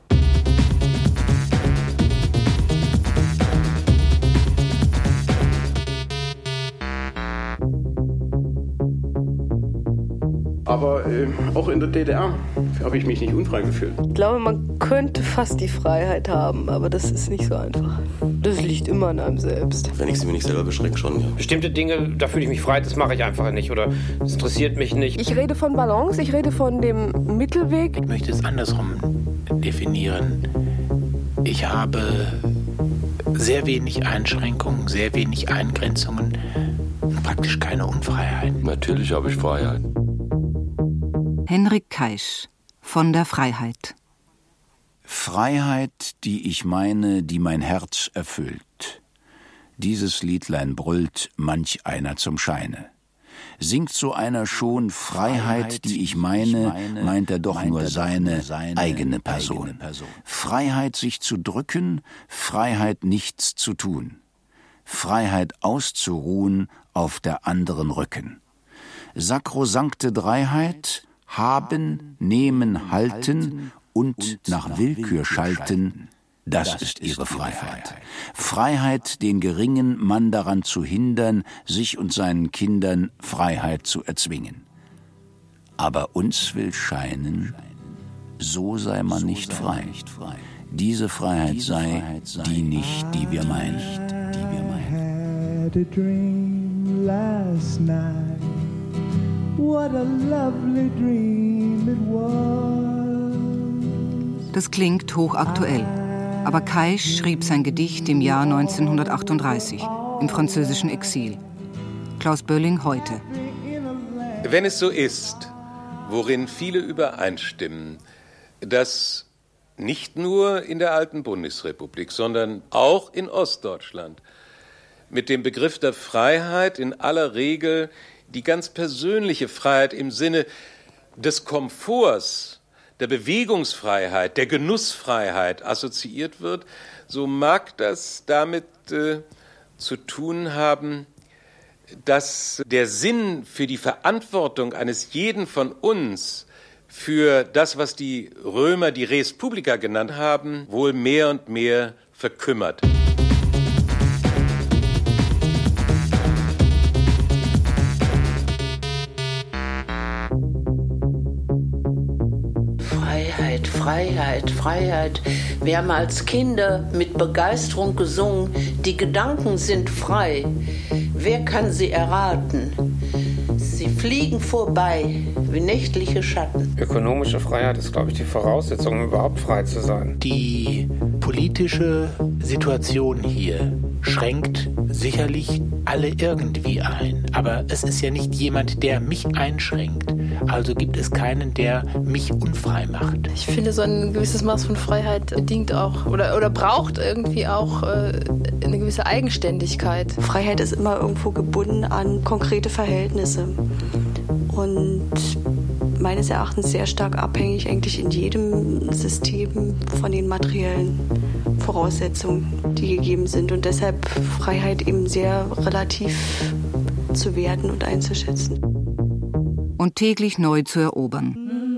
Aber äh, auch in der D D R habe ich mich nicht unfrei gefühlt. Ich glaube, man könnte fast die Freiheit haben, aber das ist nicht so einfach. Das liegt immer an einem selbst. Wenn ich sie mir nicht selber beschränke, schon, ja. Bestimmte Dinge, da fühle ich mich frei, das mache ich einfach nicht oder das interessiert mich nicht. Ich rede von Balance, ich rede von dem Mittelweg. Ich möchte es andersrum definieren. Ich habe sehr wenig Einschränkungen, sehr wenig Eingrenzungen und praktisch keine Unfreiheit. Natürlich habe ich Freiheit. Henrik Kaisch von der Freiheit. Freiheit, die ich meine, die mein Herz erfüllt. Dieses Liedlein brüllt manch einer zum Scheine. Singt so einer schon Freiheit, die ich meine, meint er doch nur seine eigene Person. Freiheit, sich zu drücken, Freiheit, nichts zu tun. Freiheit, auszuruhen auf der anderen Rücken. Sakrosankte Dreiheit, haben, nehmen, halten und nach Willkür schalten, das ist ihre Freiheit. Freiheit, den geringen Mann daran zu hindern, sich und seinen Kindern Freiheit zu erzwingen. Aber uns will scheinen, so sei man nicht frei. Diese Freiheit sei die nicht, die wir meinen. What a lovely dream it was. Das klingt hochaktuell. Aber Kaisch schrieb sein Gedicht im Jahr neunzehnhundertachtunddreißig, im französischen Exil. Klaus Bölling heute. Wenn es so ist, worin viele übereinstimmen, dass nicht nur in der alten Bundesrepublik, sondern auch in Ostdeutschland mit dem Begriff der Freiheit in aller Regel die ganz persönliche Freiheit im Sinne des Komforts, der Bewegungsfreiheit, der Genussfreiheit assoziiert wird, so mag das damit äh, zu tun haben, dass der Sinn für die Verantwortung eines jeden von uns für das, was die Römer die Res Publica genannt haben, wohl mehr und mehr verkümmert. Freiheit, Freiheit. Wir haben als Kinder mit Begeisterung gesungen, die Gedanken sind frei. Wer kann sie erraten? Sie fliegen vorbei wie nächtliche Schatten. Ökonomische Freiheit ist, glaube ich, die Voraussetzung, um überhaupt frei zu sein. Die politische Situation hier schränkt sicherlich alle irgendwie ein. Aber es ist ja nicht jemand, der mich einschränkt. Also gibt es keinen, der mich unfrei macht. Ich finde, so ein gewisses Maß von Freiheit bedingt auch oder, oder braucht irgendwie auch äh, eine gewisse Eigenständigkeit. Freiheit ist immer irgendwo gebunden an konkrete Verhältnisse und meines Erachtens sehr stark abhängig eigentlich in jedem System von den materiellen Voraussetzungen, die gegeben sind und deshalb Freiheit eben sehr relativ zu werten und einzuschätzen. Und täglich neu zu erobern.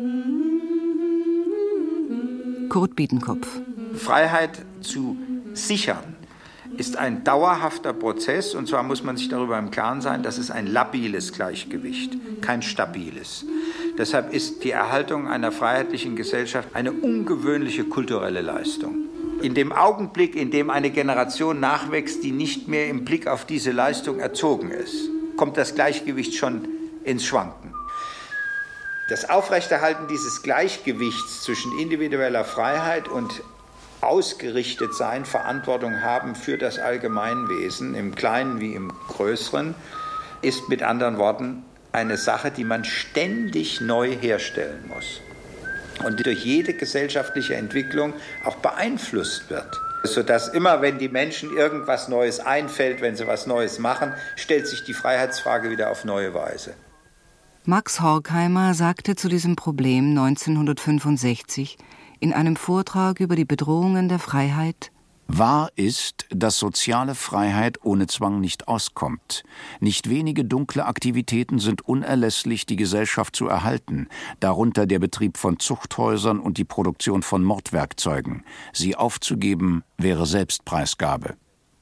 Kurt Biedenkopf. Freiheit zu sichern ist ein dauerhafter Prozess, und zwar muss man sich darüber im Klaren sein, das ist ein labiles Gleichgewicht, kein stabiles. Deshalb ist die Erhaltung einer freiheitlichen Gesellschaft eine ungewöhnliche kulturelle Leistung. In dem Augenblick, in dem eine Generation nachwächst, die nicht mehr im Blick auf diese Leistung erzogen ist, kommt das Gleichgewicht schon ins Schwanken. Das Aufrechterhalten dieses Gleichgewichts zwischen individueller Freiheit und ausgerichtet sein, Verantwortung haben für das Allgemeinwesen, im Kleinen wie im Größeren, ist mit anderen Worten eine Sache, die man ständig neu herstellen muss und die durch jede gesellschaftliche Entwicklung auch beeinflusst wird. Sodass immer, wenn die Menschen irgendwas Neues einfällt, wenn sie was Neues machen, stellt sich die Freiheitsfrage wieder auf neue Weise. Max Horkheimer sagte zu diesem Problem neunzehnhundertfünfundsechzig in einem Vortrag über die Bedrohungen der Freiheit: Wahr ist, dass soziale Freiheit ohne Zwang nicht auskommt. Nicht wenige dunkle Aktivitäten sind unerlässlich, die Gesellschaft zu erhalten, darunter der Betrieb von Zuchthäusern und die Produktion von Mordwerkzeugen. Sie aufzugeben, wäre Selbstpreisgabe.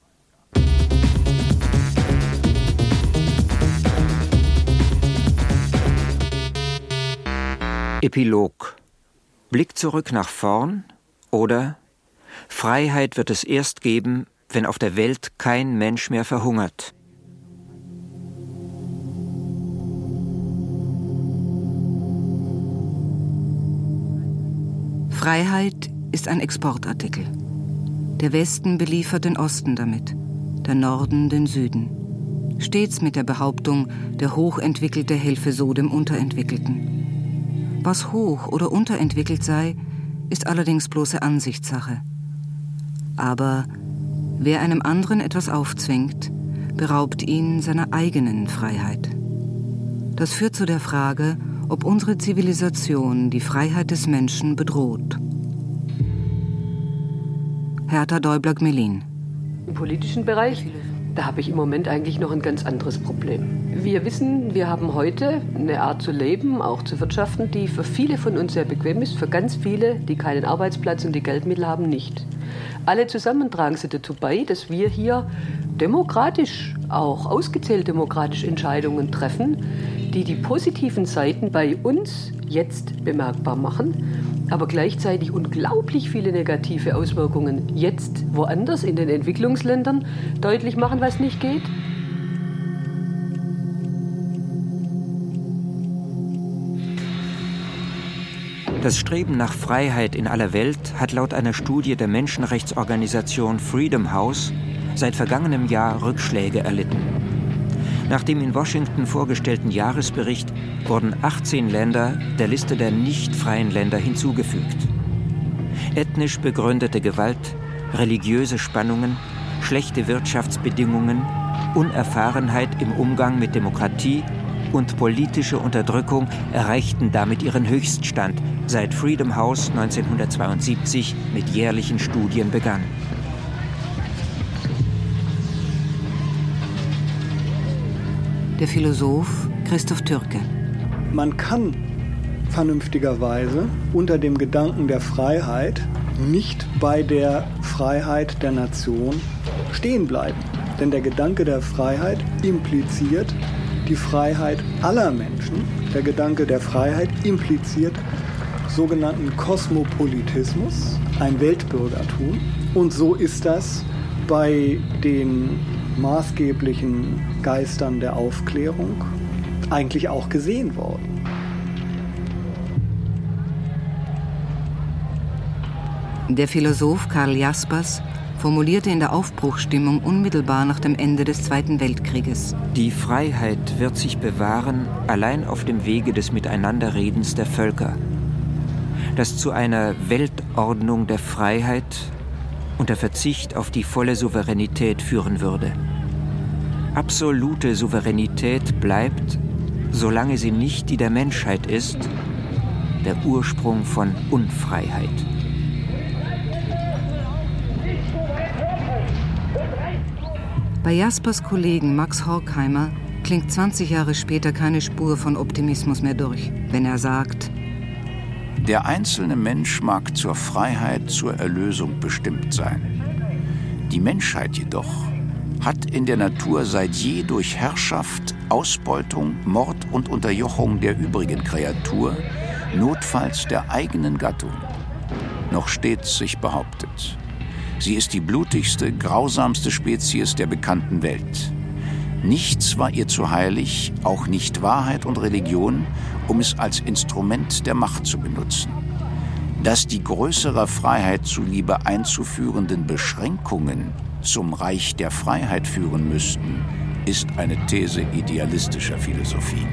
Epilog. Blick zurück nach vorn oder Freiheit wird es erst geben, wenn auf der Welt kein Mensch mehr verhungert. Freiheit ist ein Exportartikel. Der Westen beliefert den Osten damit, der Norden den Süden. Stets mit der Behauptung, der Hochentwickelte helfe so dem Unterentwickelten. Was hoch oder unterentwickelt sei, ist allerdings bloße Ansichtssache. Aber wer einem anderen etwas aufzwingt, beraubt ihn seiner eigenen Freiheit. Das führt zu der Frage, ob unsere Zivilisation die Freiheit des Menschen bedroht. Hertha Däubler-Gmelin. Im politischen Bereich, da habe ich im Moment eigentlich noch ein ganz anderes Problem. Wir wissen, wir haben heute eine Art zu leben, auch zu wirtschaften, die für viele von uns sehr bequem ist, für ganz viele, die keinen Arbeitsplatz und die Geldmittel haben, nicht. Alle zusammen tragen sie dazu bei, dass wir hier demokratisch, auch ausgezählt demokratisch Entscheidungen treffen, die die positiven Seiten bei uns jetzt bemerkbar machen, aber gleichzeitig unglaublich viele negative Auswirkungen jetzt woanders in den Entwicklungsländern deutlich machen, was nicht geht. Das Streben nach Freiheit in aller Welt hat laut einer Studie der Menschenrechtsorganisation Freedom House seit vergangenem Jahr Rückschläge erlitten. Nach dem in Washington vorgestellten Jahresbericht wurden achtzehn Länder der Liste der nicht freien Länder hinzugefügt. Ethnisch begründete Gewalt, religiöse Spannungen, schlechte Wirtschaftsbedingungen, Unerfahrenheit im Umgang mit Demokratie und politische Unterdrückung erreichten damit ihren Höchststand, seit Freedom House neunzehnhundertzweiundsiebzig mit jährlichen Studien begann. Der Philosoph Christoph Türke. Man kann vernünftigerweise unter dem Gedanken der Freiheit nicht bei der Freiheit der Nation stehen bleiben. Denn der Gedanke der Freiheit impliziert die Freiheit aller Menschen. Der Gedanke der Freiheit impliziert sogenannten Kosmopolitismus, ein Weltbürgertum. Und so ist das bei den maßgeblichen Geistern der Aufklärung eigentlich auch gesehen worden. Der Philosoph Karl Jaspers formulierte in der Aufbruchsstimmung unmittelbar nach dem Ende des Zweiten Weltkrieges. Die Freiheit wird sich bewahren, allein auf dem Wege des Miteinanderredens der Völker, das zu einer Weltordnung der Freiheit unter Verzicht auf die volle Souveränität führen würde. Absolute Souveränität bleibt, solange sie nicht die der Menschheit ist, der Ursprung von Unfreiheit. Bei Jaspers Kollegen Max Horkheimer klingt zwanzig Jahre später keine Spur von Optimismus mehr durch, wenn er sagt: Der einzelne Mensch mag zur Freiheit, zur Erlösung bestimmt sein. Die Menschheit jedoch hat in der Natur seit je durch Herrschaft, Ausbeutung, Mord und Unterjochung der übrigen Kreatur, notfalls der eigenen Gattung, noch stets sich behauptet. Sie ist die blutigste, grausamste Spezies der bekannten Welt. Nichts war ihr zu heilig, auch nicht Wahrheit und Religion, um es als Instrument der Macht zu benutzen. Dass die größerer Freiheit zuliebe einzuführenden Beschränkungen zum Reich der Freiheit führen müssten, ist eine These idealistischer Philosophie.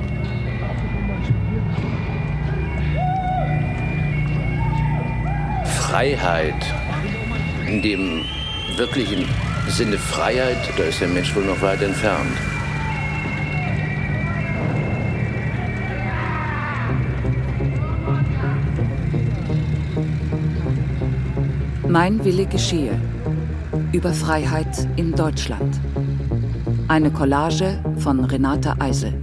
Freiheit, in dem wirklichen Sinne Freiheit, da ist der Mensch wohl noch weit entfernt. Mein Wille geschehe. Über Freiheit in Deutschland. Eine Collage von Renate Eisel.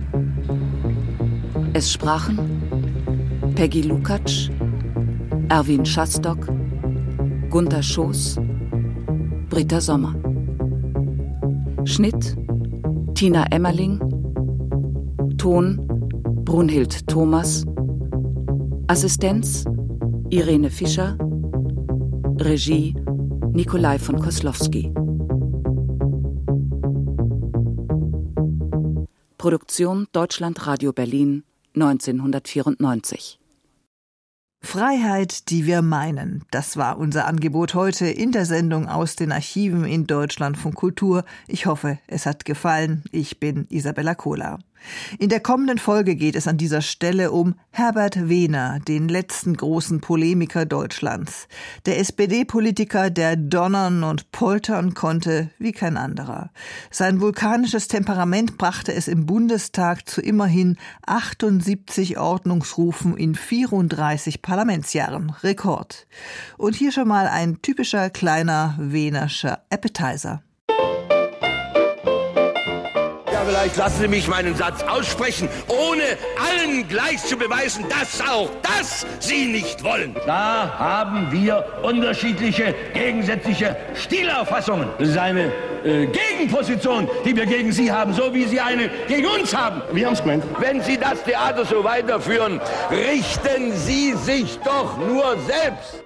Es sprachen Peggy Lukacs, Erwin Schastock, Gunther Schoß, Britta Sommer. Schnitt Tina Emmerling. Ton Brunhild Thomas. Assistenz Irene Fischer. Regie Nikolai von Koslowski. Produktion Deutschlandradio Berlin neunzehnhundertvierundneunzig. Freiheit, die wir meinen. Das war unser Angebot heute in der Sendung aus den Archiven in Deutschlandfunk Kultur. Ich hoffe, es hat gefallen. Ich bin Isabella Kohler. In der kommenden Folge geht es an dieser Stelle um Herbert Wehner, den letzten großen Polemiker Deutschlands. Der S P D-Politiker, der donnern und poltern konnte wie kein anderer. Sein vulkanisches Temperament brachte es im Bundestag zu immerhin achtundsiebzig Ordnungsrufen in vierunddreißig Parlamentsjahren. Rekord. Und hier schon mal ein typischer kleiner Wehnerscher Appetizer. Vielleicht lassen Sie mich meinen Satz aussprechen, ohne allen gleich zu beweisen, dass auch das Sie nicht wollen. Da haben wir unterschiedliche, gegensätzliche Stilauffassungen. Das ist eine äh, Gegenposition, die wir gegen Sie haben, so wie Sie eine gegen uns haben. Wir haben es gemeint. Wenn Sie das Theater so weiterführen, richten Sie sich doch nur selbst.